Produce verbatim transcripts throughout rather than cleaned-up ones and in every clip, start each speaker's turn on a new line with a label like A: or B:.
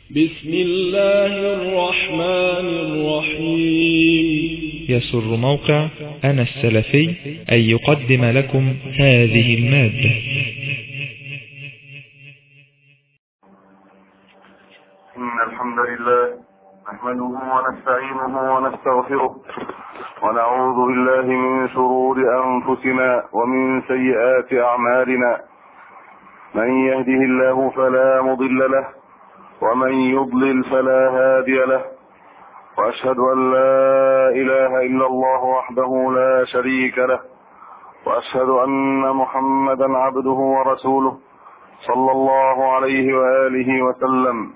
A: بسم الله الرحمن الرحيم.
B: يسر موقع أنا السلفي أن يقدم لكم هذه المادة.
C: إن الحمد لله نحمده ونستعينه ونستغفره ونعوذ بالله من شرور أنفسنا ومن سيئات أعمالنا. من يهده الله فلا مضل له ومن يضلل فلا هادي له، وأشهد أن لا إله إلا الله وحده لا شريك له، وأشهد أن محمدا عبده ورسوله صلى الله عليه وآله وسلم.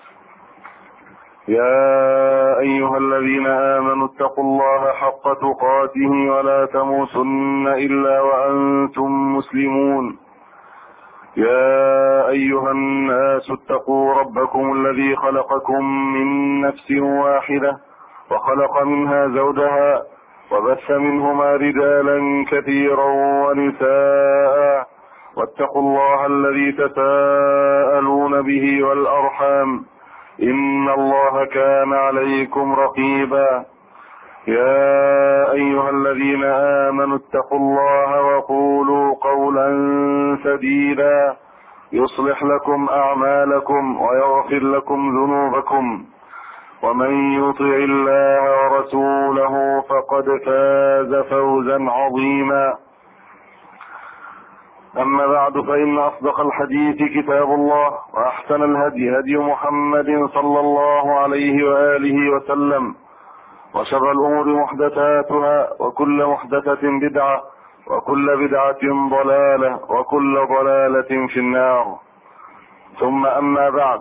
C: يا أيها الذين آمنوا اتقوا الله حق تقاته ولا تموتن إلا وأنتم مسلمون. يا أيها الناس اتقوا ربكم الذي خلقكم من نفس واحدة وخلق منها زوجها وبث منهما رجالا كثيرا ونساء، واتقوا الله الذي تساءلون به والأرحام إن الله كان عليكم رقيبا. يا أيها الذين آمنوا اتقوا الله وقولوا قولا سديدا يصلح لكم أعمالكم ويغفر لكم ذنوبكم، ومن يطع الله ورسوله فقد فاز فوزا عظيما. أما بعد، فإن أصدق الحديث كتاب الله، وأحسن الهدي هدي محمد صلى الله عليه وآله وسلم، وشر الأمور محدثاتها، وكل محدثة بدعة، وكل بدعة ضلالة، وكل ضلالة في النار. ثم أما بعد،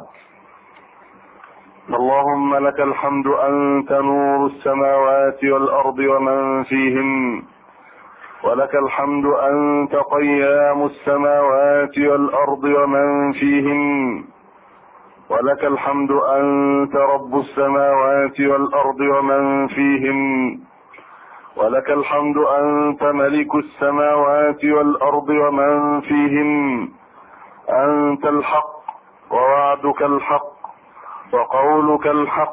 C: اللهم لك الحمد أنت نور السماوات والأرض ومن فيهن، ولك الحمد أنت قيام السماوات والأرض ومن فيهن، ولك الحمد أنت رب السماوات والأرض ومن فيهن، ولك الحمد أنت ملك السماوات والأرض ومن فيهن. أنت الحق ووعدك الحق وقولك الحق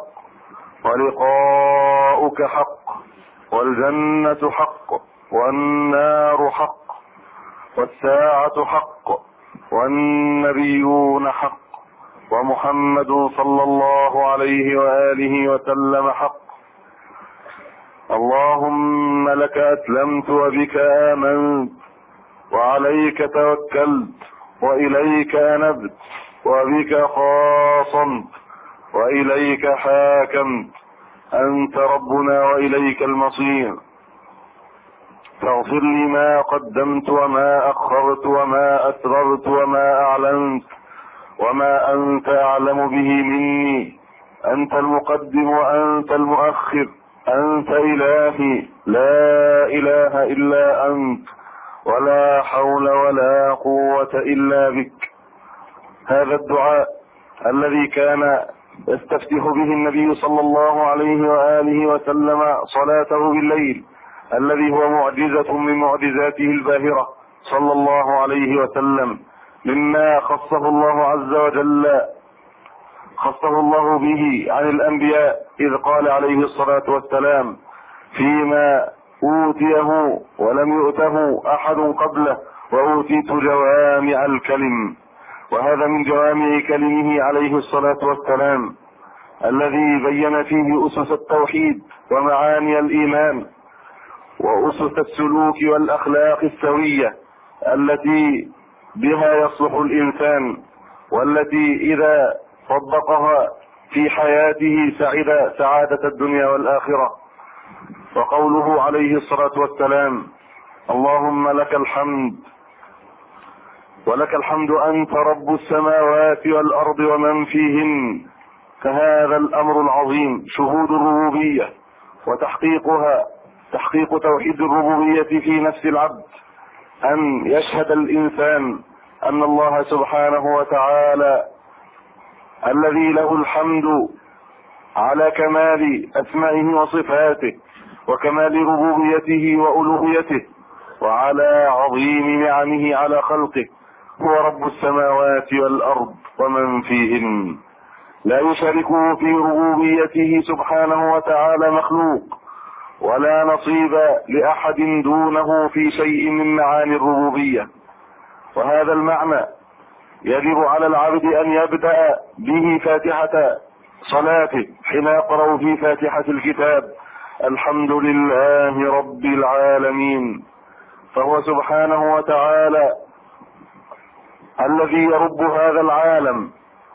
C: ولقاؤك حق، والجنة حق والنار حق والساعة حق والنبيون حق ومحمد صلى الله عليه وآله وسلم حق. اللهم لك أسلمت وبك آمنت وعليك توكلت وإليك أنبت وبك خاصمت وإليك حاكمت. أنت ربنا وإليك المصير. فاغفر لي ما قدمت وما أخرت وما أسررت وما أعلنت وما أنت أعلم به مني. أنت المقدم وأنت المؤخر، أنت إلهي لا إله إلا أنت، ولا حول ولا قوة إلا بك. هذا الدعاء الذي كان يستفتح به النبي صلى الله عليه وآله وسلم صلاته بالليل، الذي هو معجزة من معجزاته الباهرة صلى الله عليه وسلم، مما خصه الله عز وجل خصه الله به عن الأنبياء، إذ قال عليه الصلاة والسلام فيما أوتيه ولم يؤته أحد قبله: وأوتيت جوامع الكلم. وهذا من جوامع كلمه عليه الصلاة والسلام، الذي بين فيه أسس التوحيد ومعاني الإيمان وأسس السلوك والأخلاق السوية التي بها يصلح الإنسان، والتي إذا طبقها في حياته سعد سعادة الدنيا والآخرة. وقوله عليه الصلاة والسلام: اللهم لك الحمد ولك الحمد أنت رب السماوات والأرض ومن فيهن. فهذا الأمر العظيم شهود الربوبية وتحقيقها، تحقيق توحيد الربوبية في نفس العبد، أن يشهد الإنسان أن الله سبحانه وتعالى الذي له الحمد على كمال أسمائه وصفاته وكمال ربوبيته وألوهيته وعلى عظيم نعمه على خلقه، هو رب السماوات والأرض ومن فيهن. لا يشاركه في ربوبيته سبحانه وتعالى مخلوق، ولا نصيب لأحد دونه في شيء من معاني الربوبية. وهذا المعنى يجب على العبد أن يبدأ به فاتحة صلاته حين يقرأ في فاتحة الكتاب الحمد لله رب العالمين، فهو سبحانه وتعالى الذي يرب هذا العالم،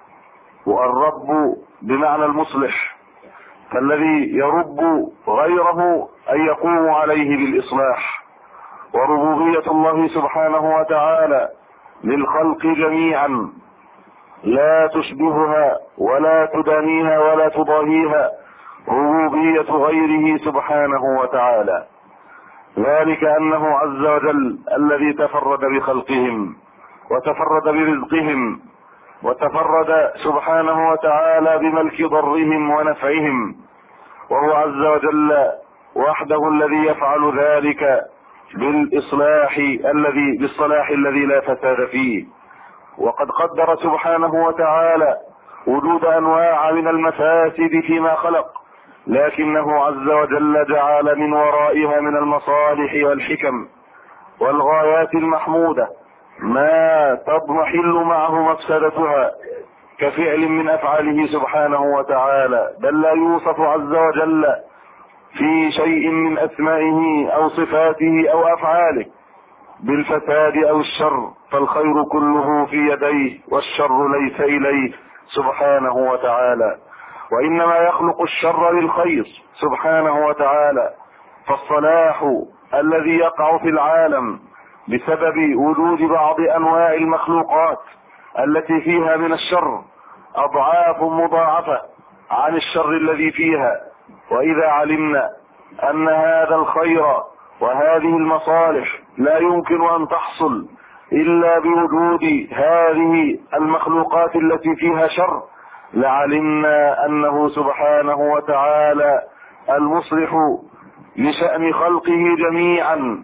C: والرب بمعنى المصلح، فالذي يرب غيره أن يقوم عليه بالإصلاح. وربوبية الله سبحانه وتعالى للخلق جميعا لا تشبهها ولا تدانيها ولا تضاهيها ربوبية غيره سبحانه وتعالى، ذلك أنه عز وجل الذي تفرد بخلقهم وتفرد برزقهم، وتفرد سبحانه وتعالى بملك ضرهم ونفعهم، وهو عز وجل وحده الذي يفعل ذلك بالإصلاح الذي بالصلاح الذي لا فساد فيه. وقد قدر سبحانه وتعالى وجود أنواع من المفاسد فيما خلق، لكنه عز وجل جعل من ورائها من المصالح والحكم والغايات المحمودة ما تضمحل معه مفسدتها كفعل من أفعاله سبحانه وتعالى، بل لا يوصف عز وجل في شيء من أسمائه أو صفاته أو أفعاله بالفساد أو الشر، فالخير كله في يديه والشر ليس إليه سبحانه وتعالى، وإنما يخلق الشر للخير سبحانه وتعالى. فالصلاح الذي يقع في العالم بسبب وجود بعض أنواع المخلوقات التي فيها من الشر أضعاف مضاعفة عن الشر الذي فيها، وإذا علمنا أن هذا الخير وهذه المصالح لا يمكن أن تحصل إلا بوجود هذه المخلوقات التي فيها شر، لعلمنا أنه سبحانه وتعالى المصلح لشأن خلقه جميعا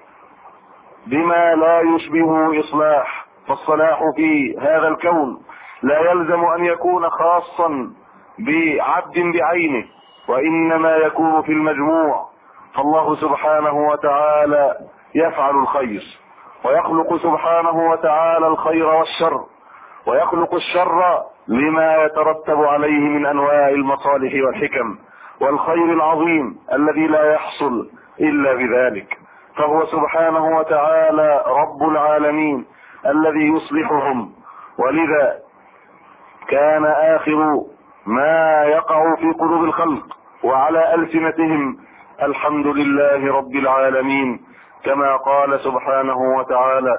C: بما لا يشبه إصلاح. فالصلاح في هذا الكون لا يلزم أن يكون خاصا بعبد بعينه، وإنما يكون في المجموع. فالله سبحانه وتعالى يفعل الخير، ويخلق سبحانه وتعالى الخير والشر، ويخلق الشر لما يترتب عليه من أنواع المصالح والحكم والخير العظيم الذي لا يحصل إلا بذلك. فهو سبحانه وتعالى رب العالمين الذي يصلحهم، ولذا كان آخر ما يقع في قلوب الخلق وعلى ألسنتهم الحمد لله رب العالمين، كما قال سبحانه وتعالى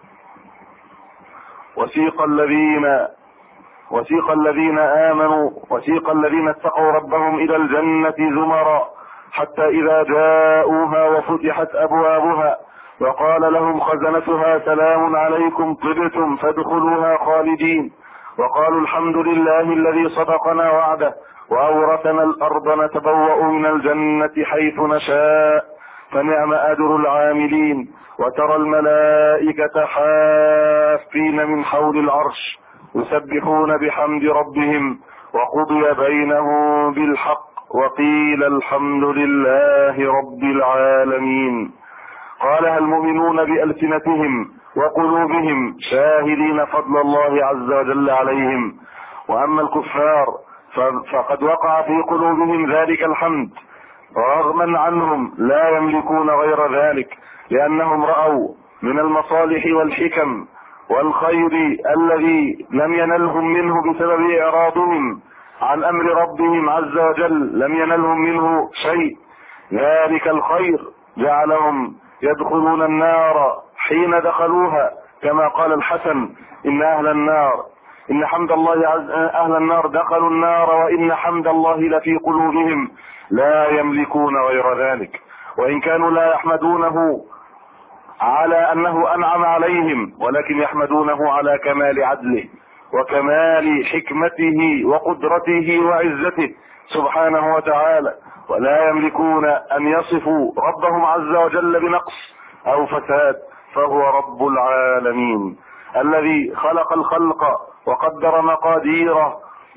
C: وسيق الذين وسيق الذين آمنوا وسيق الذين اتقوا ربهم إلى الجنة زمرا حتى إذا جاءوها وفتحت أبوابها وقال لهم خزنتها سلام عليكم طبتم فادخلوها خالدين وقالوا الحمد لله الذي صدقنا وعده وأورثنا الأرض نتبوأ من الجنة حيث نشاء فنعم أجر العاملين. وترى الملائكة حافين من حول العرش يسبحون بحمد ربهم وقضي بينهم بالحق وقيل الحمد لله رب العالمين. قالها المؤمنون بألسنتهم وقلوبهم شاهدين فضل الله عز وجل عليهم. وأما الكفار فقد وقع في قلوبهم ذلك الحمد رغما عنهم لا يملكون غير ذلك، لأنهم رأوا من المصالح والحكم والخير الذي لم ينلهم منه بسبب إعراضهم عن أمر ربهم عز وجل، لم ينلهم منه شيء. ذلك الخير جعلهم يدخلون النار حين دخلوها، كما قال الحسن إن أهل النار إن حمد الله عز أهل النار دخلوا النار وإن حمد الله لفي قلوبهم لا يملكون غير ذلك. وإن كانوا لا يحمدونه على أنه أنعم عليهم، ولكن يحمدونه على كمال عدله وكمال حكمته وقدرته وعزته سبحانه وتعالى، ولا يملكون أن يصفوا ربهم عز وجل بنقص أو فساد. فهو رب العالمين الذي خلق الخلق وقدر مقاديره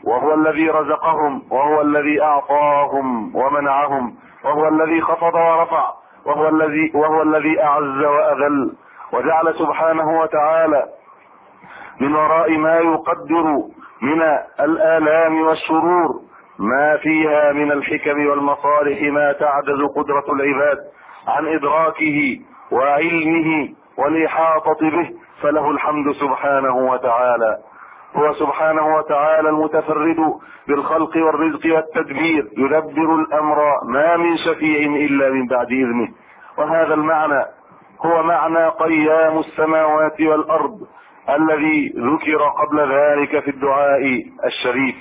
C: وهو الذي رزقهم، وهو الذي أعطاهم ومنعهم، وهو الذي خفض ورفع، وهو الذي وهو الذي أعز وأذل، وجعل سبحانه وتعالى من وراء ما يقدر من الآلام والشرور ما فيها من الحكم والمصالح ما تعجز قدرة العباد عن إدراكه وعلمه والإحاطة به، فله الحمد سبحانه وتعالى. هو سبحانه وتعالى المتفرد بالخلق والرزق والتدبير، يدبر الأمر ما من شفيع إلا من بعد إذنه. وهذا المعنى هو معنى قيام السماوات والأرض الذي ذكر قبل ذلك في الدعاء الشريف.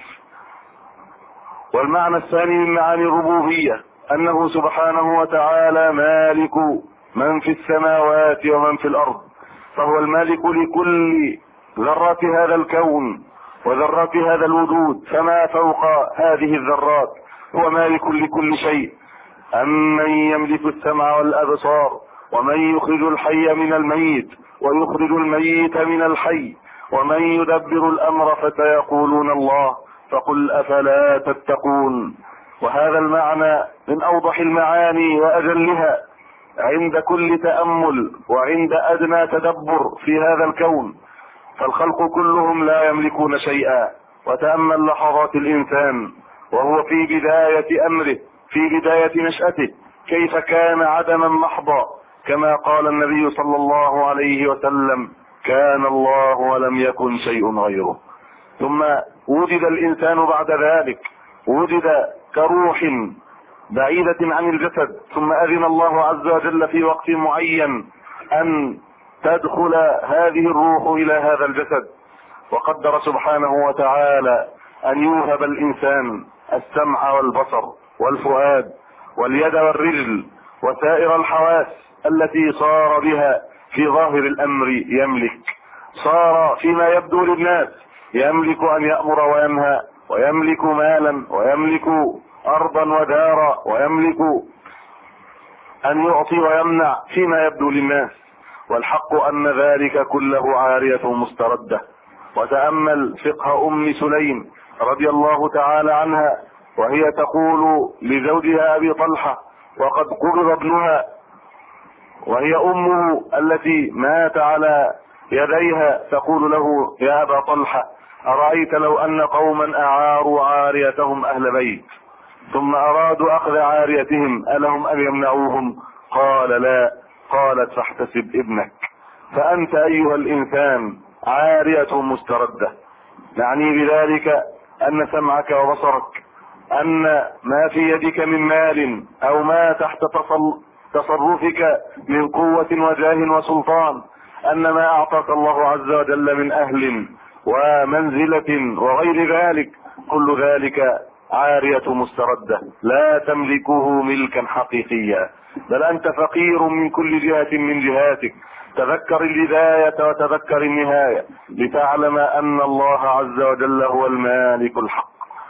C: والمعنى الثاني من معاني الربوبية أنه سبحانه وتعالى مالك من في السماوات ومن في الأرض، فهو المالك لكل ذرات هذا الكون وذرات هذا الوجود، فما فوق هذه الذرات هو مالك لكل شيء. أمن يملك السمع والأبصار، ومن يخرج الحي من الميت ويخرج الميت من الحي، ومن يدبر الأمر فسيقولون الله، فقل أفلا تتقون. وهذا المعنى من أوضح المعاني وأجلها عند كل تأمل وعند أدنى تدبر في هذا الكون، فالخلق كلهم لا يملكون شيئا. وتأمل لحظات الإنسان وهو في بداية أمره، في بداية نشأته، كيف كان عدما محضا، كما قال النبي صلى الله عليه وسلم: كان الله ولم يكن شيء غيره. ثم وجد الإنسان بعد ذلك، وجد كروح بعيدة عن الجسد، ثم أذن الله عز وجل في وقت معين أن تدخل هذه الروح إلى هذا الجسد، وقدر سبحانه وتعالى أن يوهب الإنسان السمع والبصر والفؤاد واليد والرجل وسائر الحواس التي صار بها في ظاهر الأمر يملك، صار فيما يبدو للناس يملك أن يأمر وينهى، ويملك مالا، ويملك أرضا ودارا، ويملك أن يعطي ويمنع فيما يبدو للناس، والحق أن ذلك كله عارية مستردة. وتأمل فقه أم سليم رضي الله تعالى عنها وهي تقول لزوجها أبي طلحة وقد قبض ابنها، وهي أمه التي مات على يديها، تقول له: يا أبا طلحة، أرأيت لو أن قوما أعاروا عاريتهم أهل بيت ثم أرادوا أخذ عاريتهم ألهم أن يمنعوهم؟ قال: لا. قالت: فاحتسب ابنك، فأنت أيها الإنسان عارية مستردة. نعني بذلك أن سمعك وبصرك، أن ما في يدك من مال أو ما تحت تصرفك من قوة وجاه وسلطان، أن ما أعطاك الله عز وجل من أهل ومنزلة وغير ذلك، كل ذلك عارية مستردة لا تملكه ملكا حقيقيا، بل أنت فقير من كل جهة من جهاتك. تذكر البداية وتذكر النهاية لتعلم أن الله عز وجل هو المالك الحق،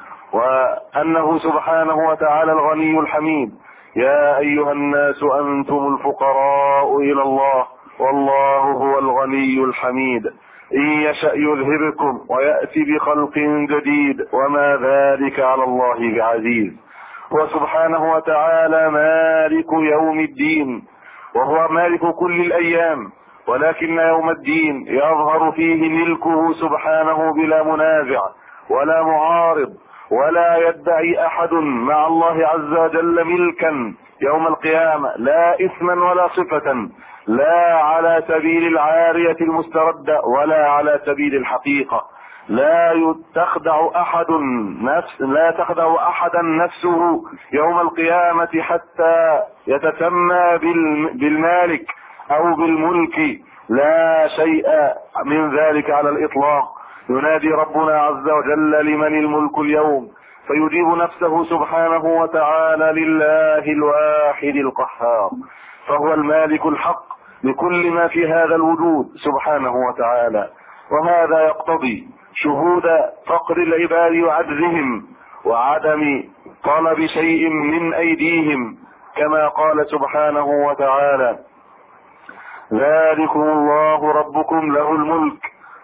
C: وأنه سبحانه وتعالى الغني الحميد. يا أيها الناس أنتم الفقراء إلى الله والله هو الغني الحميد، إن يشأ يذهبكم ويأتي بخلق جديد وما ذلك على الله بعزيز. هو سبحانه وتعالى مالك يوم الدين، وهو مالك كل الأيام، ولكن يوم الدين يظهر فيه ملكه سبحانه بلا منازع ولا معارض، ولا يدعي أحد مع الله عز وجل ملكا يوم القيامة، لا اسما ولا صفة، لا على سبيل العارية المستردة ولا على سبيل الحقيقة. لا تخدع أحد نفس لا تخدع أحدا نفسه يوم القيامة حتى يتسمى بالمالك أو بالملك، لا شيء من ذلك على الإطلاق. ينادي ربنا عز وجل: لمن الملك اليوم؟ فيجيب نفسه سبحانه وتعالى: لله الواحد القهار، فهو المالك الحق لكل ما في هذا الوجود سبحانه وتعالى. وهذا يقتضي شهود فقر العباد وعجزهم وعدم طلب شيء من أيديهم، كما قال سبحانه وتعالى: ذلكم الله ربكم له الملك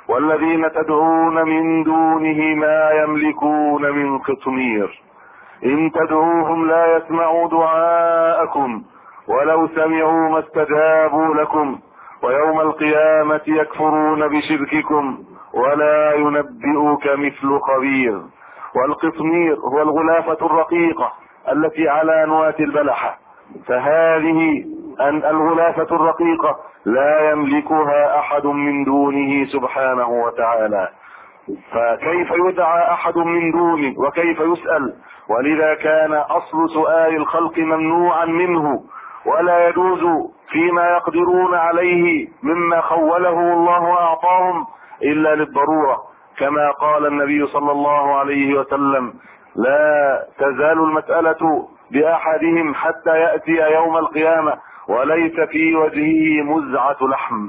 C: والذين تدعون من دونه ما يملكون من قطمير إن تدعوهم لا يسمعوا دعاءكم ولو سمعوا ما استجابوا لكم ويوم القيامة يكفرون بشرككم ولا ينبئك مثل خبير. والقطمير هو الغلافة الرقيقة التي على نواة البلحة، فهذه الغلافة الرقيقة لا يملكها أحد من دونه سبحانه وتعالى، فكيف يدعى أحد من دونه وكيف يسأل؟ ولذا كان أصل سؤال الخلق ممنوعا منه، ولا يجوز فيما يقدرون عليه مما خوله الله وأعطاهم إلا للضرورة، كما قال النبي صلى الله عليه وسلم: لا تزال المسألة بأحدهم حتى يأتي يوم القيامة وليس في وجهه مزعة لحم.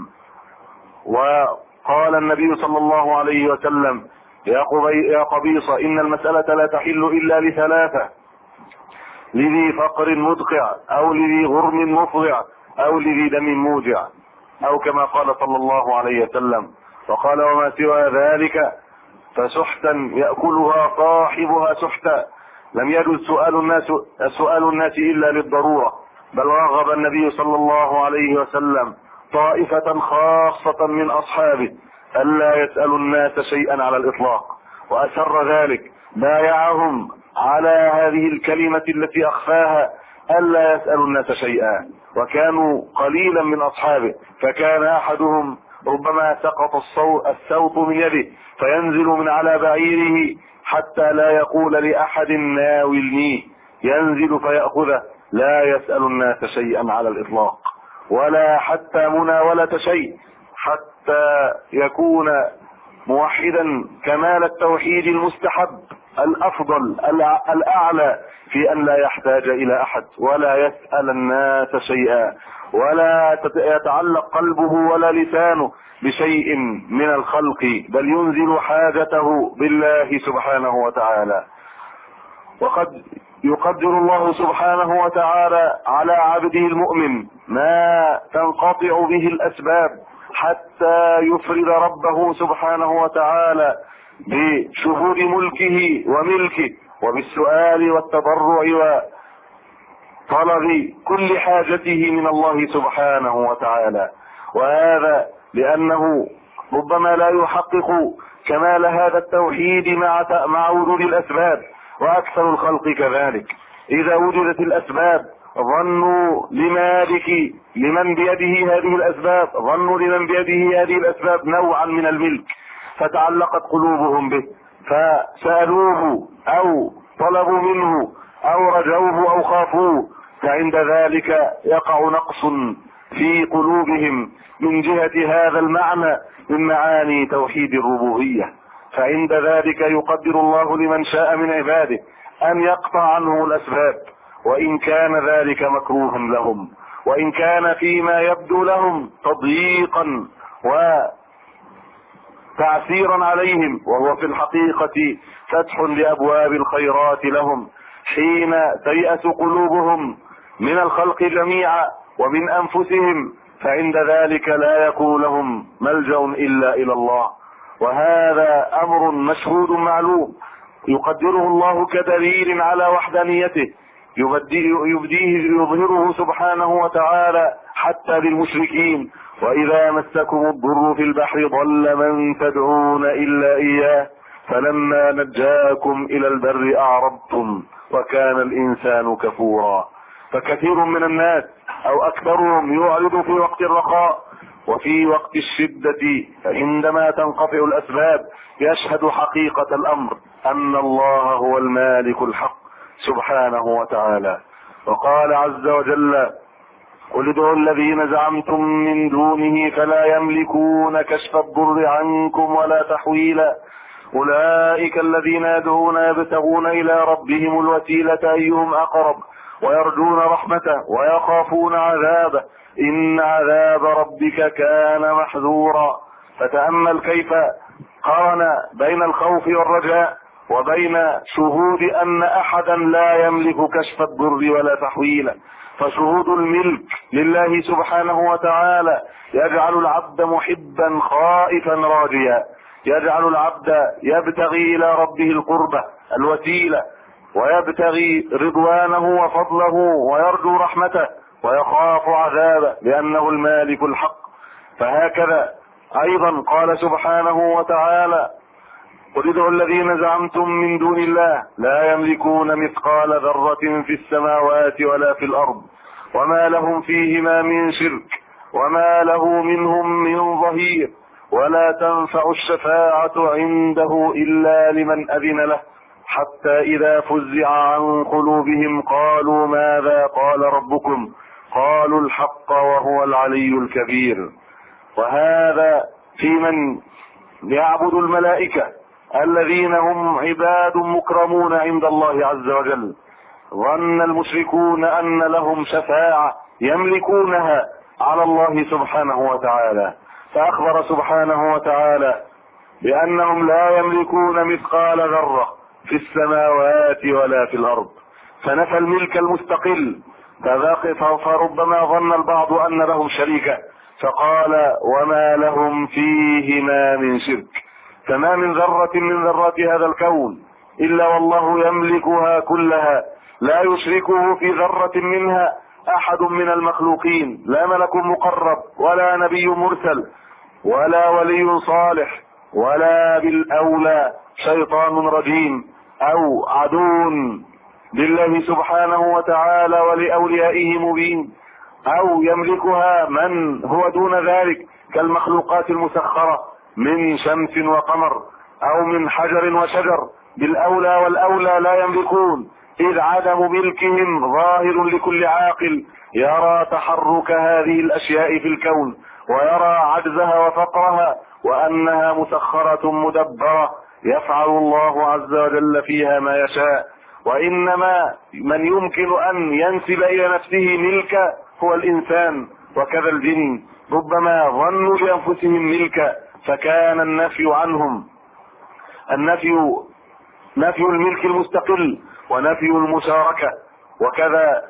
C: وقال النبي صلى الله عليه وسلم: يا قبيصة إن المسألة لا تحل إلا لثلاثة: لذي فقر مدقع، أو لذي غرم مفضع، أو لذي دم موجع، أو كما قال صلى الله عليه وسلم. وقال: وما سوى ذلك فسحتا يأكلها صاحبها سحتا. لم يجوز سؤال الناس سؤال الناس إلا للضرورة، بل رغب النبي صلى الله عليه وسلم طائفة خاصة من أصحابه ألا يسألوا الناس شيئا على الإطلاق، وأسر ذلك بايعهم على هذه الكلمة التي أخفاها ألا يسألوا الناس شيئا، وكانوا قليلا من أصحابه، فكان أحدهم ربما سقط السوط من يده فينزل من على بعيره حتى لا يقول لأحد ناولنيه، ينزل فيأخذه، لا يسأل الناس شيئا على الإطلاق، ولا حتى مناولة شيء، حتى يكون موحدا كمال التوحيد المستحب الأفضل الأعلى في أن لا يحتاج إلى أحد ولا يسأل الناس شيئا، ولا يتعلق قلبه ولا لسانه بشيء من الخلق، بل ينزل حاجته بالله سبحانه وتعالى. وقد يقدر الله سبحانه وتعالى على عبده المؤمن ما تنقطع به الأسباب حتى يفرد ربه سبحانه وتعالى بشهود ملكه وملكه، وبالسؤال والتضرع وطلب كل حاجته من الله سبحانه وتعالى. وهذا لأنه ربما لا يحقق كمال هذا التوحيد مع مع وجود الأسباب، وأكثر الخلق كذلك. إذا وجدت الأسباب ظنوا لمالك لمن بيده هذه الأسباب ظنوا لمن بيده هذه الأسباب نوعا من الملك، فتعلقت قلوبهم به، فسألوه أو طلبوا منه أو رجوه أو خافوه، فعند ذلك يقع نقص في قلوبهم من جهة هذا المعنى من معاني توحيد الربوبية. فعند ذلك يقدر الله لمن شاء من عباده أن يقطع عنه الأسباب، وإن كان ذلك مكروها لهم، وإن كان فيما يبدو لهم تضييقا وتعسيرا عليهم، وهو في الحقيقة فتح لأبواب الخيرات لهم حين تيأس قلوبهم من الخلق جميعا ومن أنفسهم، فعند ذلك لا يكون لهم ملجأ إلا إلى الله. وهذا أمر مشهود معلوم يقدره الله كدليل على وحدانيته، يبديه يظهره سبحانه وتعالى حتى للمشركين: وإذا مسكم الضر في البحر ضل من تدعون إلا إياه فلما نجاكم إلى البر أعرضتم وكان الإنسان كفورا. فكثير من الناس أو أكثرهم يعرض في وقت الرخاء، وفي وقت الشدة عندما تنقطع الأسباب يشهد حقيقة الأمر أن الله هو المالك الحق سبحانه وتعالى. وقال عز وجل: قل ادعوا الذين زعمتم من دونه فلا يملكون كشف الضر عنكم ولا تحويلا أولئك الذين يدعون يبتغون إلى ربهم الوسيلة أيهم أقرب ويرجون رحمته ويخافون عذابه إن عذاب ربك كان محذورا. فتأمل كيف قارن بين الخوف والرجاء وبين شهود أن أحدا لا يملك كشف الضر ولا تحويله. فشهود الملك لله سبحانه وتعالى يجعل العبد محبا خائفا راجيا، يجعل العبد يبتغي إلى ربه القربة الوسيلة، ويبتغي رضوانه وفضله، ويرجو رحمته ويخاف عذابه لأنه المالك الحق. فهكذا أيضا قال سبحانه وتعالى: قل ادعوا الذين زعمتم من دون الله لا يملكون مثقال ذرة في السماوات ولا في الأرض وما لهم فيهما من شرك وما له منهم من ظهير ولا تنفع الشفاعة عنده إلا لمن أذن له حتى إذا فزع عن قلوبهم قالوا ماذا قال ربكم قالوا الحق وهو العلي الكبير. وهذا في من يعبد الملائكة الذين هم عباد مكرمون عند الله عز وجل. ظن المشركون أن لهم شفاعة يملكونها على الله سبحانه وتعالى، فأخبر سبحانه وتعالى بأنهم لا يملكون مثقال ذرة في السماوات ولا في الأرض، فنفى الملك المستقل. فربما ظن البعض أن لهم شريكة فقال وما لهم فيهما من شرك. فما من ذرة من ذرات هذا الكون إلا والله يملكها كلها، لا يشركه في ذرة منها أحد من المخلوقين، لا ملك مقرب ولا نبي مرسل ولا ولي صالح ولا بالأولى شيطان رجيم أو عدو لله سبحانه وتعالى ولأوليائه مبين، أو يملكها من هو دون ذلك كالمخلوقات المسخرة من شمس وقمر أو من حجر وشجر. بالأولى والأولى لا يملكون، إذ عدم ملكهم ظاهر لكل عاقل يرى تحرك هذه الأشياء في الكون ويرى عجزها وفقرها وأنها مسخرة مدبرة يفعل الله عز وجل فيها ما يشاء. وإنما من يمكن أن ينسب إلى نفسه ملكا هو الإنسان وكذا الجن، ربما ظنوا لأنفسهم ملكا فكان النفي عنهم النفي نفي الملك المستقل ونفي المشاركة. وكذا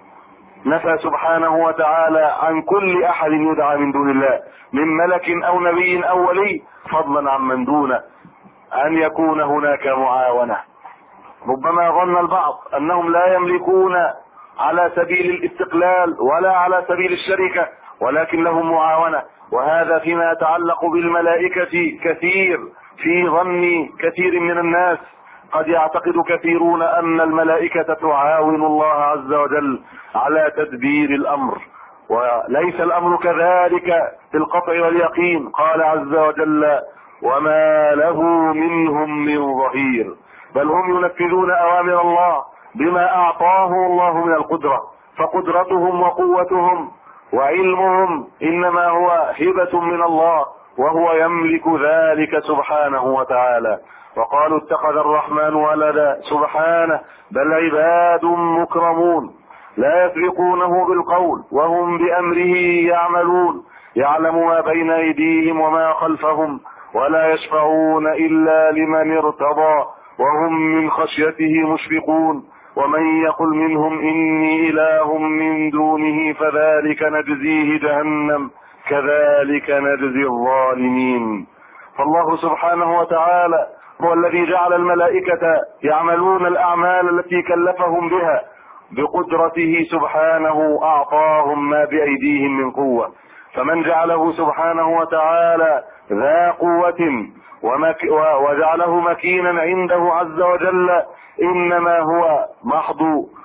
C: نفى سبحانه وتعالى عن كل أحد يدعى من دون الله من ملك أو نبي أو ولي، فضلا عن من دونه أن يكون هناك معاونة. ربما ظن البعض أنهم لا يملكون على سبيل الاستقلال ولا على سبيل الشركة، ولكن لهم معاونة. وهذا فيما يتعلق بالملائكة كثير في ظن كثير من الناس. قد يعتقد كثيرون أن الملائكة تعاون الله عز وجل على تدبير الأمر، وليس الأمر كذلك بالقطع واليقين. قال عز وجل وما له منهم من ظهير، بل هم ينفذون أوامر الله بما أعطاهم الله من القدرة، فقدرتهم وقوتهم وعلمهم إنما هو هبة من الله وهو يملك ذلك سبحانه وتعالى. وقالوا اتخذ الرحمن ولدا، سبحانه بل عباد مكرمون لا يسبقونه بالقول وهم بأمره يعملون، يعلم ما بين أيديهم وما خلفهم ولا يشفعون إلا لمن ارتضى وهم من خشيته مشفقون. ومن يقل منهم إني إله من دونه فذلك نجزيه جهنم كذلك نجزي الظالمين. فالله سبحانه وتعالى هو الذي جعل الملائكة يعملون الأعمال التي كلفهم بها بقدرته سبحانه، أعطاهم ما بأيديهم من قوة. فمن جعله سبحانه وتعالى ذا قوة ومك وجعله مكينا عنده عز وجل إنما هو محض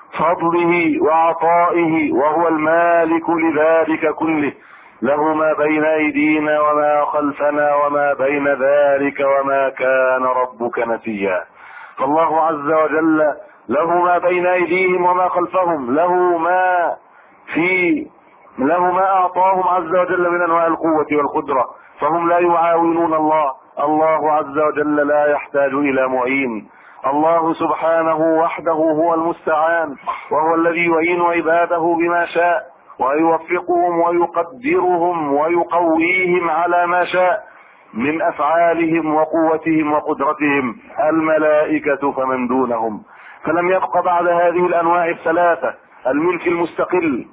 C: فضله وعطائه، وهو المالك لذلك كله، له ما بين أيدينا وما خلفنا وما بين ذلك وما كان ربك نسيا. فالله عز وجل له ما بين أيديهم وما خلفهم، له ما في له ما أعطاهم عز وجل من أنواع القوة والقدرة، فهم لا يعاونون الله. الله عز وجل لا يحتاج إلى معين، الله سبحانه وحده هو المستعان، وهو الذي يعين عباده بما شاء ويوفقهم ويقدرهم ويقويهم على ما شاء. من أفعالهم وقوتهم وقدرتهم، الملائكة فمن دونهم. فلم يبق بعد هذه الأنواع الثلاثة، الملك المستقل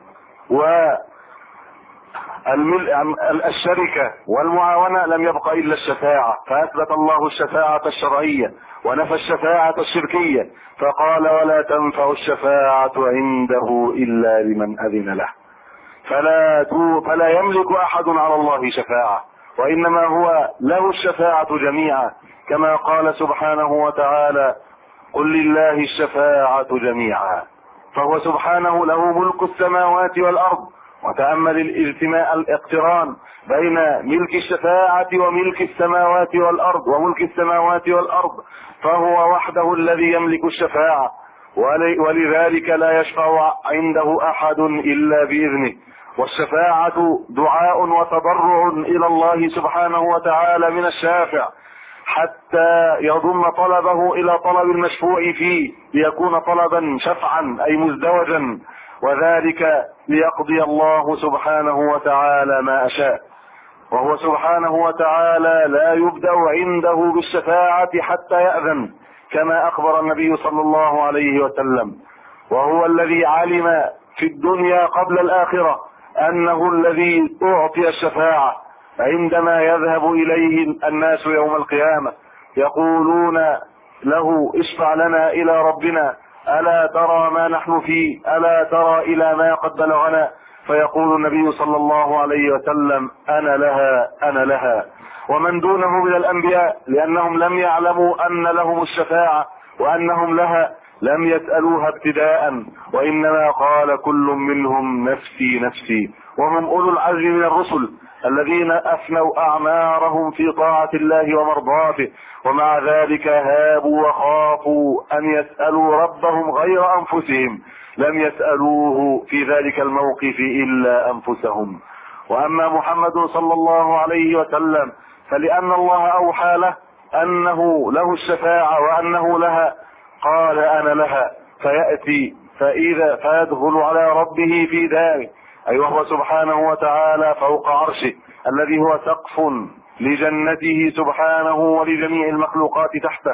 C: والشركة والمعاونة، لم يبق إلا الشفاعة، فأثبت الله الشفاعة الشرعية ونفى الشفاعة الشركية، فقال ولا تنفع الشفاعة عنده إلا لمن أذن له. فلا, فلا يملك أحد على الله شفاعة، وإنما هو له الشفاعة جميعا، كما قال سبحانه وتعالى قل لله الشفاعة جميعا. فهو سبحانه له ملك السماوات والأرض. وتأمل الاجتماع الاقتران بين ملك الشفاعة وملك السماوات والأرض وملك السماوات والأرض، فهو وحده الذي يملك الشفاعة، ولذلك لا يشفع عنده أحد إلا بإذنه. والشفاعة دعاء وتضرع إلى الله سبحانه وتعالى من الشافع، حتى يضم طلبه إلى طلب المشفوع فيه ليكون طلبا شفعا أي مزدوجا، وذلك ليقضي الله سبحانه وتعالى ما أشاء. وهو سبحانه وتعالى لا يبدأ عنده بالشفاعة حتى يأذن، كما أخبر النبي صلى الله عليه وسلم. وهو الذي علم في الدنيا قبل الآخرة أنه الذي أعطي الشفاعة، عندما يذهب إليه الناس يوم القيامة يقولون له اشفع لنا إلى ربنا، ألا ترى ما نحن فيه، ألا ترى إلى ما قد بلغنا، فيقول النبي صلى الله عليه وسلم أنا لها أنا لها. ومن دونه من الأنبياء لأنهم لم يعلموا أن لهم الشفاعة وأنهم لها لم يسألوها ابتداء، وإنما قال كل منهم نفسي نفسي. وهم أولو العزم من الرسل الذين أفنوا أعمارهم في طاعة الله ومرضاته، ومع ذلك هابوا وخافوا أن يسألوا ربهم غير أنفسهم، لم يسألوه في ذلك الموقف إلا أنفسهم. وأما محمد صلى الله عليه وسلم فلأن الله أوحى له أنه له الشفاعة وأنه لها قال أنا لها، فيأتي فإذا فيدخل على ربه في داره، أي وهو سبحانه وتعالى فوق عرشه الذي هو سقف لجنته سبحانه ولجميع المخلوقات تحته.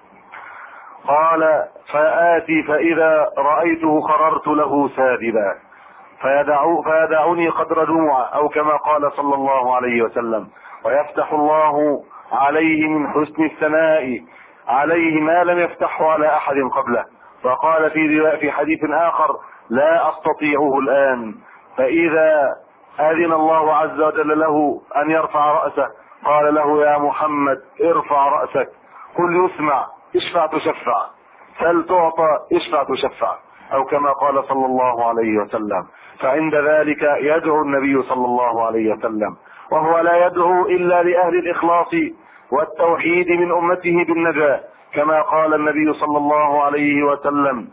C: قال فآتي فإذا رأيته خررت له ساجدا فيدعو فيدعني قدر جمعة، أو كما قال صلى الله عليه وسلم، ويفتح الله عليه من حسن الثناء عليه ما لم يفتحه على أحد قبله. فقال في في حديث آخر لا أستطيعه الآن، فإذا أذن الله عز وجل له أن يرفع رأسه قال له يا محمد ارفع رأسك، قل يسمع، اشفع تشفع، سل تعطى، اشفع تشفع، أو كما قال صلى الله عليه وسلم. فعند ذلك يدعو النبي صلى الله عليه وسلم، وهو لا يدعو إلا لأهل الإخلاص والتوحيد من أمته بالنجاة، كما قال النبي صلى الله عليه وسلم.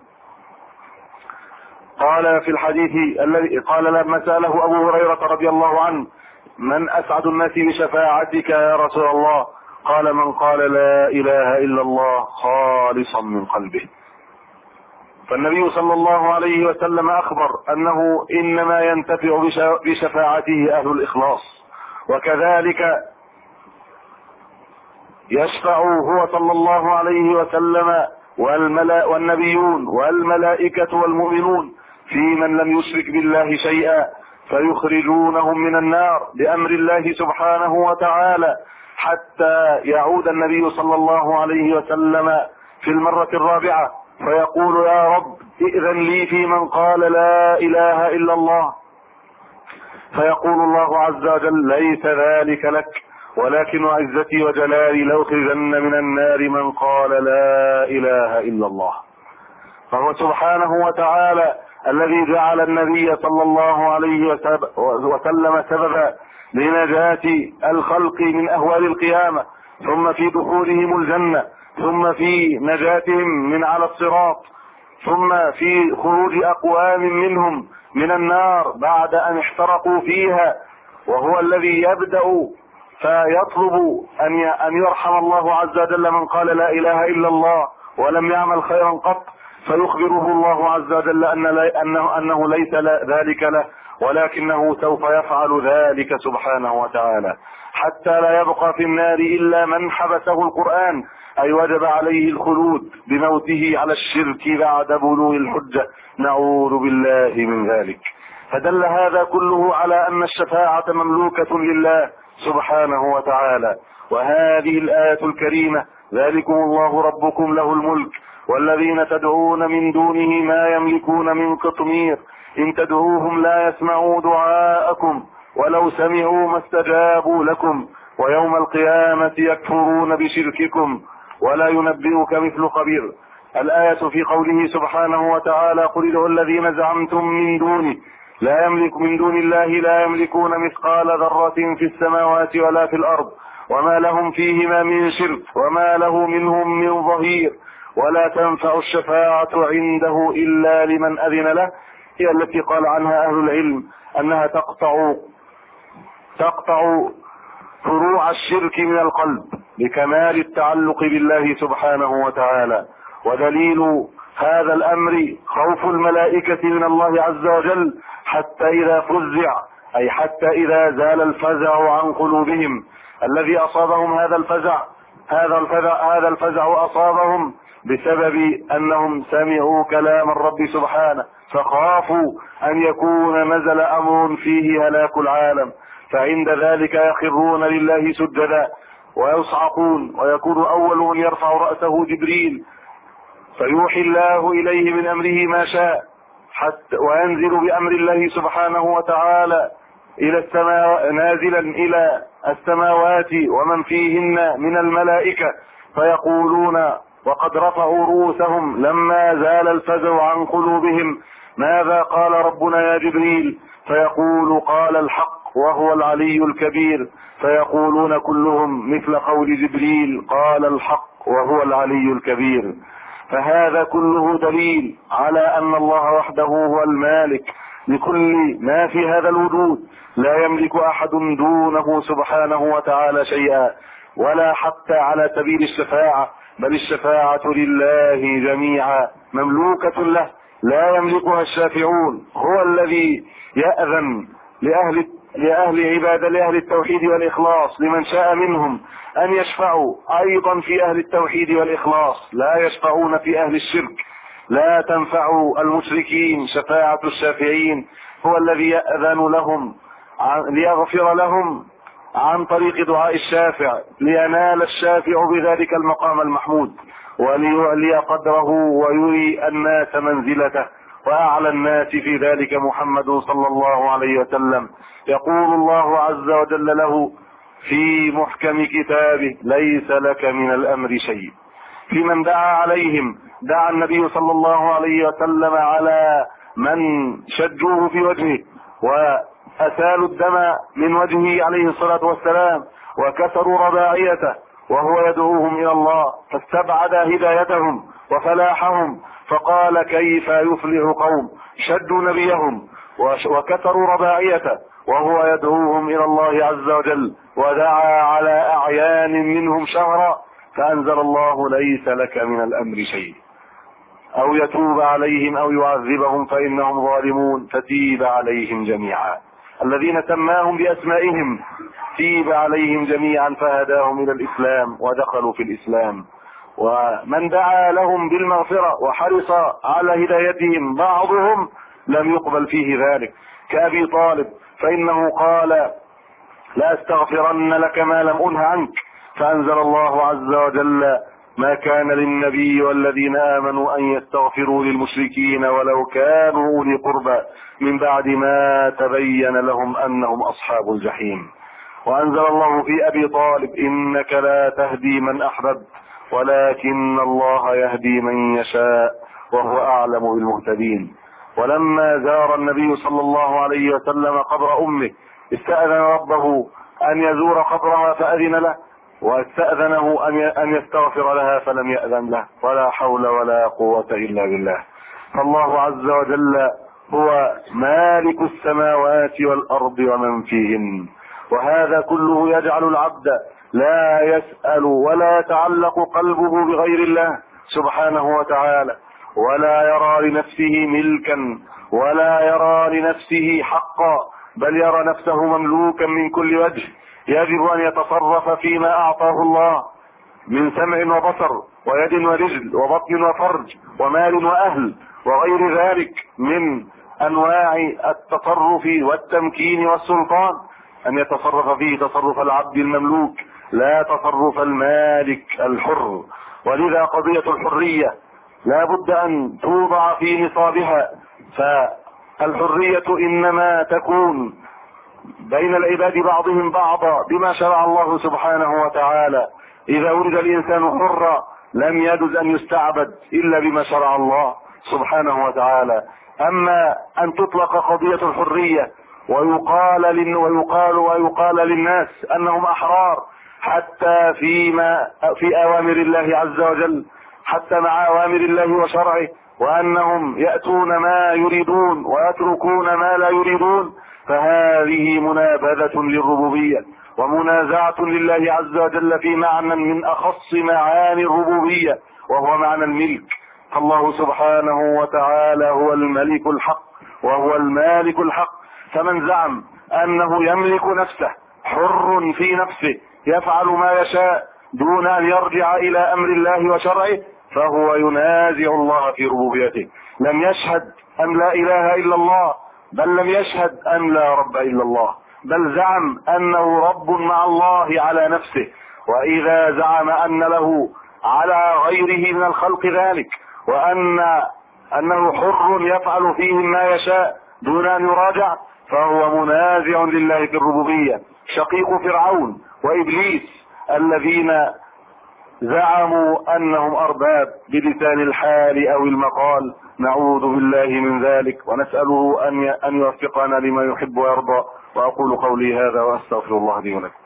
C: قال في الحديث الذي قال لما سأله أبو هريرة رضي الله عنه من أسعد الناس بشفاعتك يا رسول الله؟ قال من قال لا إله إلا الله خالصا من قلبه. فالنبي صلى الله عليه وسلم أخبر أنه إنما ينتفع بشفاعته أهل الإخلاص، وكذلك يشفع هو صلى الله عليه وسلم والنبيون والملائكة والمؤمنون في من لم يشرك بالله شيئا، فيخرجونهم من النار بأمر الله سبحانه وتعالى، حتى يعود النبي صلى الله عليه وسلم في المرة الرابعة فيقول يا رب ائذن لي في من قال لا إله إلا الله، فيقول الله عز وجل ليس ذلك لك، ولكن عزتي وجلالي لأخرجن من النار من قال لا إله إلا الله. فهو سبحانه وتعالى الذي جعل النبي صلى الله عليه وسلم سببا لنجاة الخلق من أهوال القيامة، ثم في دخولهم الجنة، ثم في نجاتهم من على الصراط، ثم في خروج أقوام منهم من النار بعد أن احترقوا فيها، وهو الذي يبدأ فيطلب أن يرحم الله عز وجل من قال لا إله إلا الله ولم يعمل خيرا قط، فيخبره الله عز وجل أنه, أنه ليس ذلك له، ولكنه سوف يفعل ذلك سبحانه وتعالى، حتى لا يبقى في النار إلا من حبسه القرآن، أي وجب عليه الخلود بموته على الشرك بعد بلوغ الحجة، نعوذ بالله من ذلك. فدل هذا كله على أن الشفاعة مملوكة لله سبحانه وتعالى. وهذه الآية الكريمة: ذلكم الله ربكم له الملك والذين تدعون من دونه ما يملكون من قطمير إن تدعوهم لا يسمعوا دعاءكم ولو سمعوا ما استجابوا لكم ويوم القيامة يكفرون بشرككم ولا ينبئك مثل خبير. الآية في قوله سبحانه وتعالى: قل ادعوا الذين زعمتم من دونه لا يملك من دون الله لا يملكون مثقال ذرة في السماوات ولا في الأرض وما لهم فيهما من شرك وما له منهم من ظهير ولا تنفع الشفاعة عنده إلا لمن أذن له، هي التي قال عنها أهل العلم أنها تقطع تقطع فروع الشرك من القلب بكمال التعلق بالله سبحانه وتعالى. ودليل هذا الأمر خوف الملائكة من الله عز وجل حتى إذا فزع، أي حتى إذا زال الفزع عن قلوبهم. الذي أصابهم هذا الفزع هذا الفزع هذا الفزع أصابهم بسبب أنهم سمعوا كلام الرب سبحانه فخافوا أن يكون نزل أمر فيه هلاك العالم، فعند ذلك يخرون لله سجدا ويصعقون، ويكون أول من يرفع رأسه جبريل فيوحي الله إليه من أمره ما شاء حتى وينزل بأمر الله سبحانه وتعالى إلى السماء نازلا إلى السماوات ومن فيهن من الملائكة فيقولون وقد رفعوا رؤوسهم لما زال الفزع عن قلوبهم: ماذا قال ربنا يا جبريل؟ فيقول: قال الحق وهو العلي الكبير. فيقولون كلهم مثل قول جبريل: قال الحق وهو العلي الكبير. فهذا كله دليل على أن الله وحده هو المالك لكل ما في هذا الوجود، لا يملك أحد دونه سبحانه وتعالى شيئا، ولا حتى على سبيل الشفاعة، بل الشفاعة لله جميعا مملوكة له، لا يملكها الشافعون. هو الذي يأذن لأهل لأهل عبادة لأهل التوحيد والإخلاص لمن شاء منهم أن يشفعوا أيضا في أهل التوحيد والإخلاص، لا يشفعون في أهل الشرك. لا تنفع المشركين شفاعة الشافعين. هو الذي يأذن لهم ليغفر لهم عن طريق دعاء الشافع لينال الشافع بذلك المقام المحمود وليعلي قدره ويري الناس منزلته. وأعلى الناس في ذلك محمد صلى الله عليه وسلم. يقول الله عز وجل له في محكم كتابه: ليس لك من الأمر شيء. في من دعا عليهم دعا النبي صلى الله عليه وسلم على من شجوه في وجهه وأسالوا الدم من وجهه عليه الصلاة والسلام وكسروا رباعيته وهو يدعوهم إلى الله، فاستبعد هدايتهم وفلاحهم، فقال: كيف يفلح قوم شدوا نبيهم وكسروا رباعيته وهو يدعوهم إلى الله عز وجل ودعا على أعيان منهم شهرا، فأنزل الله: ليس لك من الأمر شيء، أو يتوب عليهم أو يعذبهم فإنهم ظالمون، فتيب عليهم جميعا. الذين سماهم بأسمائهم تيب عليهم جميعا فهداهم إلى الإسلام ودخلوا في الإسلام. ومن دعا لهم بالمغفرة وحرص على هدايتهم بعضهم لم يقبل فيه ذلك، كأبي طالب، فإنه قال: لا استغفرن لك ما لم أنه عنك، فأنزل الله عز وجل: ما كان للنبي والذين آمنوا أن يستغفروا للمشركين ولو كانوا أولي قربى من بعد ما تبين لهم أنهم أصحاب الجحيم. وأنزل الله في أبي طالب: إنك لا تهدي من أحببت ولكن الله يهدي من يشاء وهو أعلم بالمهتدين. ولما زار النبي صلى الله عليه وسلم قبر أمه استأذن ربه أن يزور قبرها فأذن له، واستأذنه أن يستغفر لها فلم يأذن له، ولا حول ولا قوة إلا بالله. فالله عز وجل هو مالك السماوات والأرض ومن فيهن، وهذا كله يجعل العبد لا يسأل ولا يتعلق قلبه بغير الله سبحانه وتعالى، ولا يرى لنفسه ملكا ولا يرى لنفسه حقا، بل يرى نفسه مملوكا من كل وجه يجب أن يتصرف فيما أعطاه الله من سمع وبصر ويد ورجل وبطن وفرج ومال وأهل وغير ذلك من أنواع التصرف والتمكين والسلطان، أن يتصرف فيه تصرف العبد المملوك لا تصرف المالك الحر. ولذا قضية الحرية لا بد أن توضع في نصابها، فالحرية إنما تكون بين العباد بعضهم بعضا بما شرع الله سبحانه وتعالى. إذا ولد الإنسان حرا لم يجوز أن يستعبد إلا بما شرع الله سبحانه وتعالى. أما أن تطلق قضية الحرية ويقال لن ويقال ويقال للناس أنهم أحرار حتى فيما في أوامر الله عز وجل، حتى مع أوامر الله وشرعه، وأنهم يأتون ما يريدون ويتركون ما لا يريدون، فهذه منابذة للربوبية ومنازعة لله عز وجل في معنى من أخص معاني الربوبية وهو معنى الملك. الله سبحانه وتعالى هو الملك الحق وهو المالك الحق، فمن زعم أنه يملك نفسه حر في نفسه يفعل ما يشاء دون أن يرجع إلى أمر الله وشرعه فهو ينازع الله في ربوبيته. لم يشهد أن لا إله إلا الله، بل لم يشهد أن لا رب إلا الله، بل زعم أنه رب مع الله على نفسه. وإذا زعم أن له على غيره من الخلق ذلك وأن أنه حر يفعل فيهم ما يشاء دون أن يراجع فهو منازع لله في الربوبية، شقيق فرعون وإبليس الذين زعموا أنهم أرباب بلسان الحال أو المقال. نعوذ بالله من ذلك ونسأله أن أن يوفقنا لما يحب ويرضى. وأقول قولي هذا وأستغفر الله لي ولكم.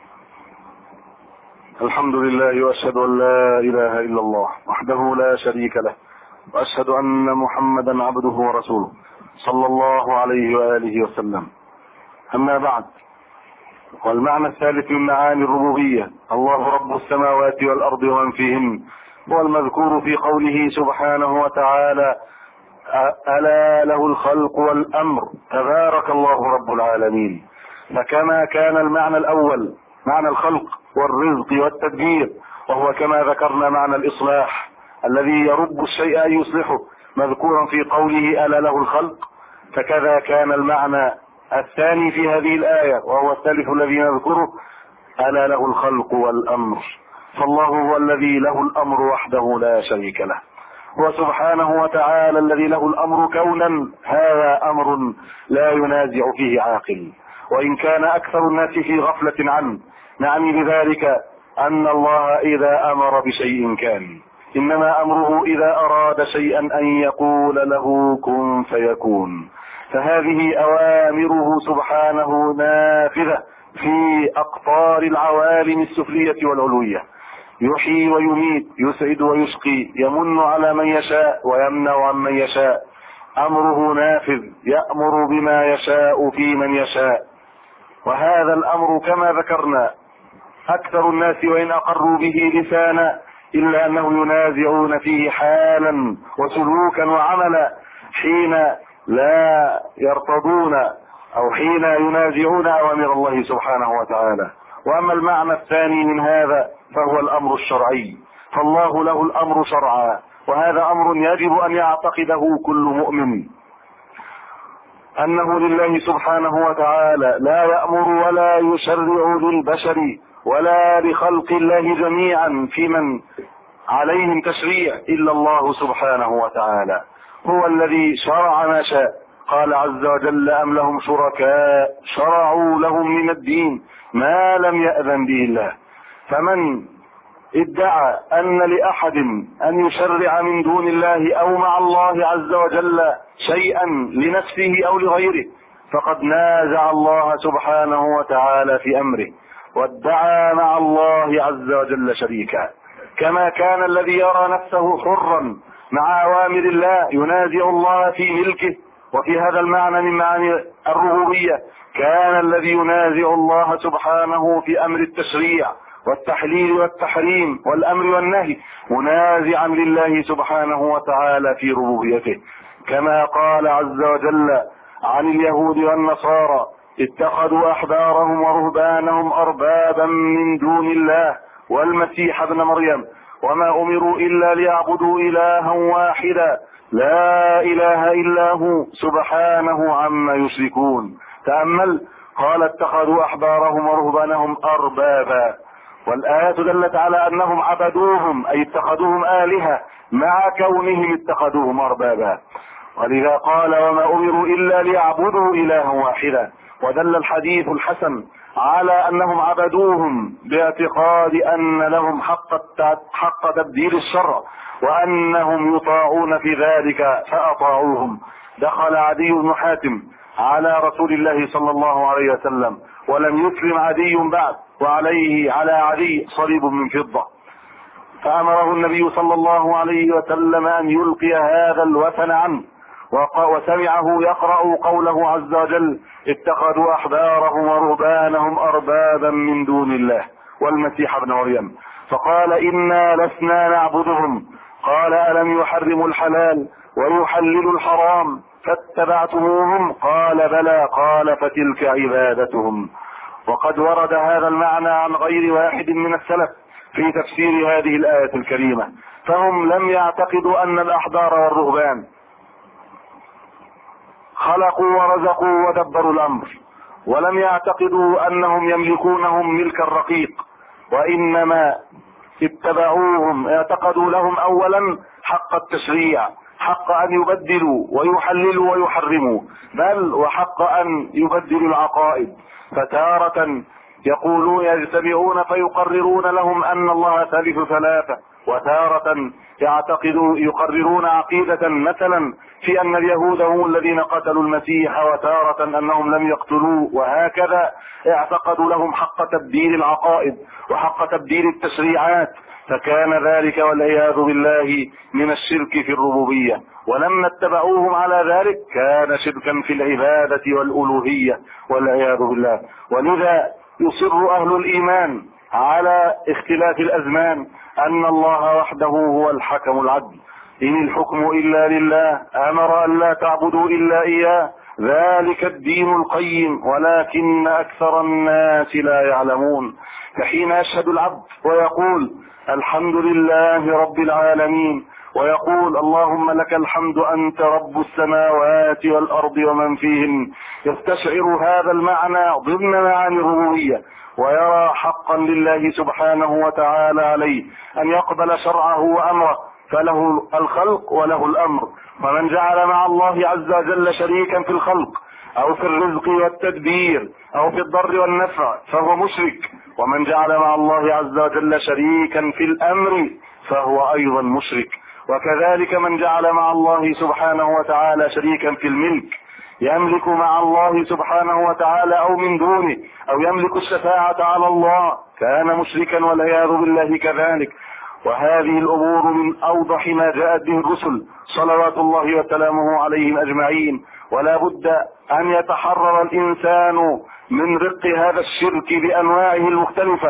C: الحمد لله وأشهد أن لا إله إلا الله وحده لا شريك له، وأشهد أن محمدا عبده ورسوله صلى الله عليه وآله وسلم. أما بعد، والمعنى الثالث من معاني الربوبية الله رب السماوات والأرض ومن فيهن، هو المذكور في قوله سبحانه وتعالى ألا له الخلق والأمر تبارك الله رب العالمين. فكما كان المعنى الأول معنى الخلق والرزق والتدبير، وهو كما ذكرنا معنى الإصلاح الذي يرب الشيء أن يصلحه مذكورا في قوله ألا له الخلق، فكذا كان المعنى الثاني في هذه الآية وهو الثالث الذي نذكره ألا له الخلق والأمر. فالله هو الذي له الأمر وحده لا شريك له، هو سبحانه وتعالى الذي له الأمر كونا. هذا أمر لا ينازع فيه عاقل، وإن كان أكثر الناس في غفلة عنه. نعني بذلك أن الله إذا أمر بشيء كان، إنما أمره إذا أراد شيئا أن يقول له كن فيكون. فهذه أوامره سبحانه نافذة في أقطار العوالم السفلية والعلوية، يحيي ويميت، يسعد ويشقي، يمن على من يشاء ويمنع عن من يشاء. أمره نافذ يأمر بما يشاء في من يشاء. وهذا الأمر كما ذكرنا أكثر الناس وإن أقروا به لسانا إلا أنهم ينازعون فيه حالا وسلوكا وعملا حين لا يرتضون أو حين ينازعون أوامر الله سبحانه وتعالى. وأما المعنى الثاني من هذا فهو الأمر الشرعي، فالله له الأمر شرعا، وهذا أمر يجب أن يعتقده كل مؤمن أنه لله سبحانه وتعالى لا يأمر ولا يشرع للبشر ولا لخلق الله جميعا في من عليهم تشريع إلا الله سبحانه وتعالى. هو الذي شرع ما شاء. قال عز وجل أم لهم شركاء شرعوا لهم من الدين ما لم يأذن به الله. فمن ادعى أن لأحد أن يشرع من دون الله أو مع الله عز وجل شيئا لنفسه أو لغيره فقد نازع الله سبحانه وتعالى في أمره وادعى مع الله عز وجل شريكا. كما كان الذي يرى نفسه حرا مع أوامر الله ينازع الله في ملكه، وفي هذا المعنى من معاني الربوبية كان الذي ينازع الله سبحانه في أمر التشريع والتحليل والتحريم والأمر والنهي منازعا لله سبحانه وتعالى في ربوبيته. كما قال عز وجل عن اليهود والنصارى اتخذوا أحبارهم ورهبانهم أربابا من دون الله والمسيح ابن مريم وما أمروا إلا ليعبدوا إلها واحدا لا إله إلا هو سبحانه عما يشركون. تأمل، قال اتخذوا أحبارهم ورهبانهم أربابا، والآية دلت على أنهم عبدوهم أي اتخذوهم آلهة مع كونهم اتخذوهم أربابا، ولذا قال وما أمروا إلا ليعبدوا إلها واحدا. ودل الحديث الحسن على أنهم عبدوهم باعتقاد أن لهم حق حق تبديل الشرع وأنهم يطاعون في ذلك فأطاعوهم. دخل عدي بن حاتم على رسول الله صلى الله عليه وسلم ولم يسلم عدي بعد، وعليه على عدي صليب من فضة، فأمره النبي صلى الله عليه وسلم أن يلقي هذا الوثن عنه، وسمعه يقرأ قوله عز وجل اتخذوا أحبارهم ورهبانهم أربابا من دون الله والمسيح ابن مريم، فقال إنا لسنا نعبدهم. قال ألم يحرموا الحلال ويحللوا الحرام فاتبعتموهم؟ قال بلى. قال فتلك عبادتهم. وقد ورد هذا المعنى عن غير واحد من السلف في تفسير هذه الآية الكريمة، فهم لم يعتقدوا أن الأحبار والرهبان خلقوا ورزقوا ودبروا الأمر، ولم يعتقدوا أنهم يملكونهم ملك الرقيق، وإنما اتبعوهم اعتقدوا لهم أولا حق التشريع، حق أن يبدلوا ويحللوا ويحرموا، بل وحق أن يبدلوا العقائد. فتارة يقولون يجتمعون فيقررون لهم أن الله ثالث ثلاثة، وتارة يعتقدوا يقررون عقيدة مثلا في أن اليهود هم الذين قتلوا المسيح، وتارة أنهم لم يقتلوه، وهكذا اعتقدوا لهم حق تبديل العقائد وحق تبديل التشريعات، فكان ذلك والعياذ بالله من الشرك في الربوبية. ولما اتبعوهم على ذلك كان شركا في العبادة والألوهية والعياذ بالله. ولذا يصر أهل الإيمان على اختلاف الأزمان أن الله وحده هو الحكم العدل، إن الحكم إلا لله، أمر أن لا تعبدوا إلا إياه، ذلك الدين القيم ولكن أكثر الناس لا يعلمون. فحين يشهد العبد ويقول الحمد لله رب العالمين، ويقول اللهم لك الحمد أنت رب السماوات والأرض ومن فيهن، يستشعر هذا المعنى ضمن معاني الربوبية، ويرى حقا لله سبحانه وتعالى عليه أن يقبل شرعه وأمره، فله الخلق وله الأمر. ومن جعل مع الله عز وجل شريكا في الخلق أو في الرزق والتدبير أو في الضر والنفع فهو مشرك، ومن جعل مع الله عز وجل شريكا في الأمر فهو أيضا مشرك. وكذلك من جعل مع الله سبحانه وتعالى شريكا في الملك، يملك مع الله سبحانه وتعالى أو من دونه، أو يملك الشفاعة على الله، كان مشركا والعياذ بالله كذلك. وهذه الأمور من أوضح ما جاءت به الرسل صلوات الله وسلامه عليهم أجمعين، ولا بد أن يتحرر الإنسان من رق هذا الشرك بأنواعه المختلفة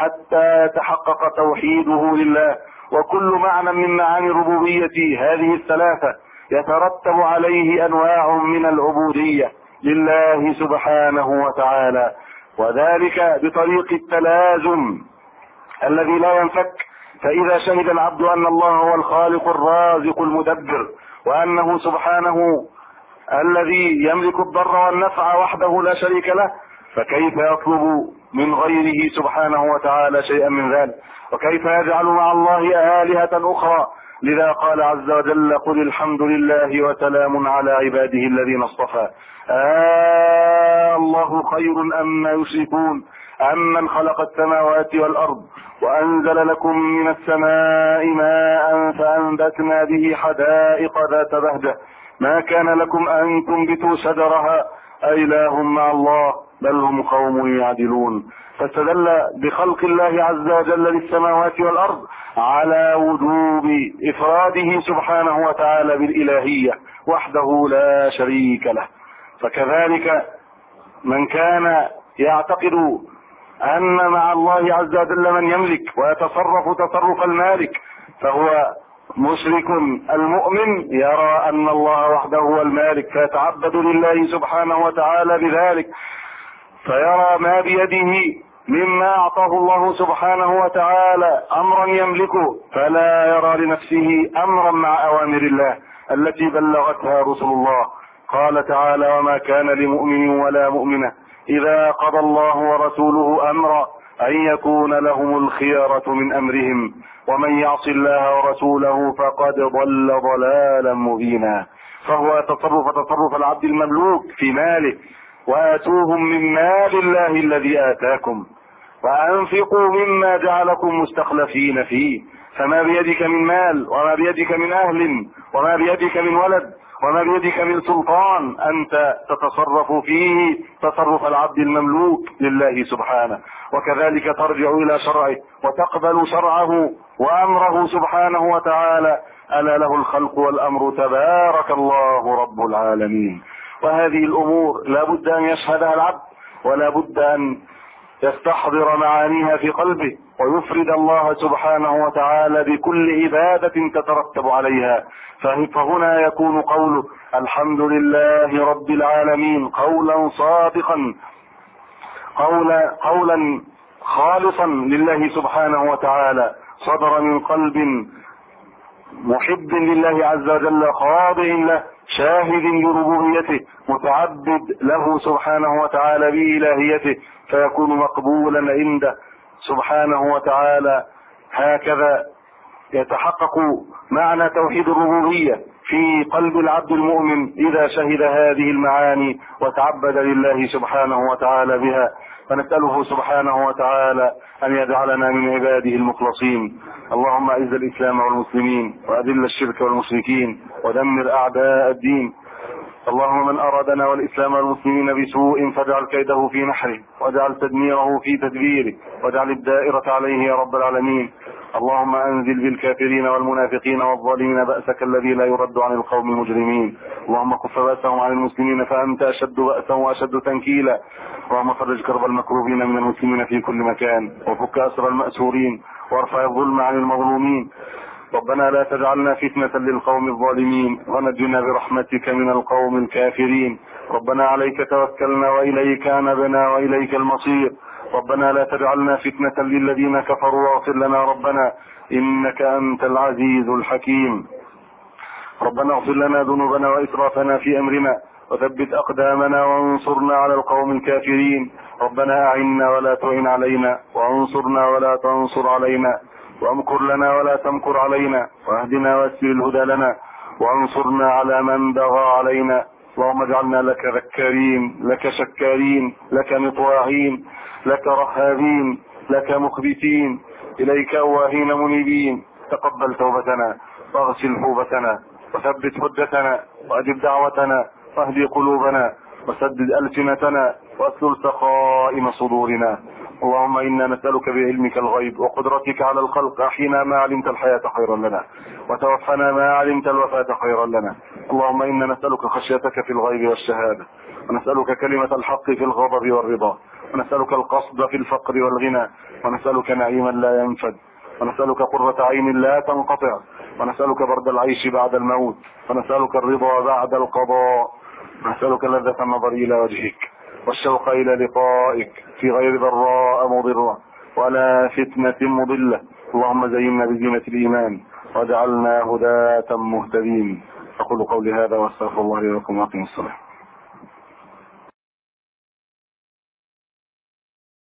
C: حتى يتحقق توحيده لله. وكل معنى من معاني الربوبية هذه الثلاثة يترتب عليه أنواع من العبودية لله سبحانه وتعالى، وذلك بطريق التلازم الذي لا ينفك. فإذا شهد العبد أن الله هو الخالق الرازق المدبر، وأنه سبحانه الذي يملك الضر والنفع وحده لا شريك له، فكيف يطلب من غيره سبحانه وتعالى شيئا من ذلك؟ وكيف يجعل مع الله آلهة أخرى؟ لذا قال عز وجل قل الحمد لله وسلام على عباده الذين اصطفى. آه الله خير أما يشركون أمن خلق السماوات والأرض وأنزل لكم من السماء ماء فأنبتنا به حدائق ذات بهجة ما كان لكم أن تنبتوا شجرها أإله مع الله بل هم قوم يعدلون. فاستدل بخلق الله عز وجل للسماوات والأرض على وجوب إفراده سبحانه وتعالى بالإلهية وحده لا شريك له. فكذلك من كان يعتقد أن مع الله عز وجل من يملك ويتصرف تصرف المالك فهو مشرك. المؤمن يرى أن الله وحده هو المالك فيتعبد لله سبحانه وتعالى بذلك. فيرى ما بيده مما أعطاه الله سبحانه وتعالى أمرا يملكه، فلا يرى لنفسه أمرا مع أوامر الله التي بلغتها رسل الله. قال تعالى: وما كان لمؤمن ولا مؤمنة إذا قضى الله ورسوله أمرا أن يكون لهم الخيرة من أمرهم ومن يعص الله ورسوله فقد ضل ضلالا مبينا. فهو تصرف تصرف العبد المملوك في ماله: وآتوهم من مال الله الذي آتاكم وأنفقوا مما جعلكم مستخلفين فيه. فما بيدك من مال وما بيدك من أهل وما بيدك من ولد وما بيدك من سلطان أنت تتصرف فيه تصرف العبد المملوك لله سبحانه، وكذلك ترجع إلى شرعه وتقبل شرعه وأمره سبحانه وتعالى. ألا له الخلق والأمر تبارك الله رب العالمين. وهذه الأمور لا بد أن يشهدها العبد ولا بد أن يستحضر معانيها في قلبه ويفرد الله سبحانه وتعالى بكل عبادة تترتب عليها. فهنا يكون قوله الحمد لله رب العالمين قولا صادقا، قولا, قولا خالصا لله سبحانه وتعالى، صدر من قلب محب لله عز وجل، خاضع له، شاهد لربوبيته، متعبد له سبحانه وتعالى بإلهيته، فيكون مقبولا عنده سبحانه وتعالى. هكذا يتحقق معنى توحيد الربوبية في قلب العبد المؤمن إذا شهد هذه المعاني وتعبد لله سبحانه وتعالى بها. فنسأله سبحانه وتعالى أن يجعلنا من عباده المخلصين. اللهم أعز الإسلام والمسلمين وأذل الشرك والمشركين ودمر أعداء الدين. اللهم من أرادنا والإسلام والمسلمين بسوء فاجعل كيده في نحره واجعل تدميره في تدبيره واجعل الدائرة عليه يا رب العالمين. اللهم أنزل بالكافرين والمنافقين والظالمين بأسك الذي لا يرد عن القوم المجرمين. اللهم كف بأسهم عن المسلمين فأنت أشد بأسا وأشد تنكيلا. اللهم فرج كرب المكروبين من المسلمين في كل مكان وفك أسر المأسورين وارفع الظلم عن المظلومين. ربنا لا تجعلنا فتنة للقوم الظالمين ونجنا برحمتك من القوم الكافرين. ربنا عليك توكلنا وإليك أنبنا وإليك المصير. ربنا لا تجعلنا فتنة للذين كفروا واغفر لنا ربنا إنك أنت العزيز الحكيم. ربنا اغفر لنا ذنوبنا وإسرافنا في أمرنا وثبت أقدامنا وانصرنا على القوم الكافرين. ربنا أعنا ولا تعن علينا وانصرنا ولا تنصر علينا وامكر لنا ولا تمكر علينا واهدنا ويسر الهدى لنا وانصرنا على من بغى علينا. اللهم اجعلنا لك ذكارين لك شكارين لك مطواعين لك رهابين لك مخبتين إليك أواهين منيبين. تقبل توبتنا واغسل حوبتنا وثبت حجتنا وأجب دعوتنا واهدي قلوبنا وسدد ألسنتنا واسلل سخائم صدورنا. اللهم إنا نسألك بعلمك الغيب وقدرتك على الخلق أحينا ما علمت الحياة خيرا لنا وتوفنا ما علمت الوفاة خيرا لنا. اللهم إنا نسألك خشيتك في الغيب والشهادة ونسألك كلمة الحق في الغضب والرضا ونسألك القصد في الفقر والغنى ونسألك نعيما لا ينفد ونسألك قرة عين لا تنقطع ونسألك برد العيش بعد الموت ونسألك الرضا بعد القضاء ونسألك لذة النظر إلى وجهك والشوق إلى لقائك في غير ضراء مضرة ولا فتنة مضلة. اللهم زينا بزينة الإيمان واجعلنا هداة مهتدين. أقول قولي هذا واستغفر الله لي ولكم وأقم الصلاة.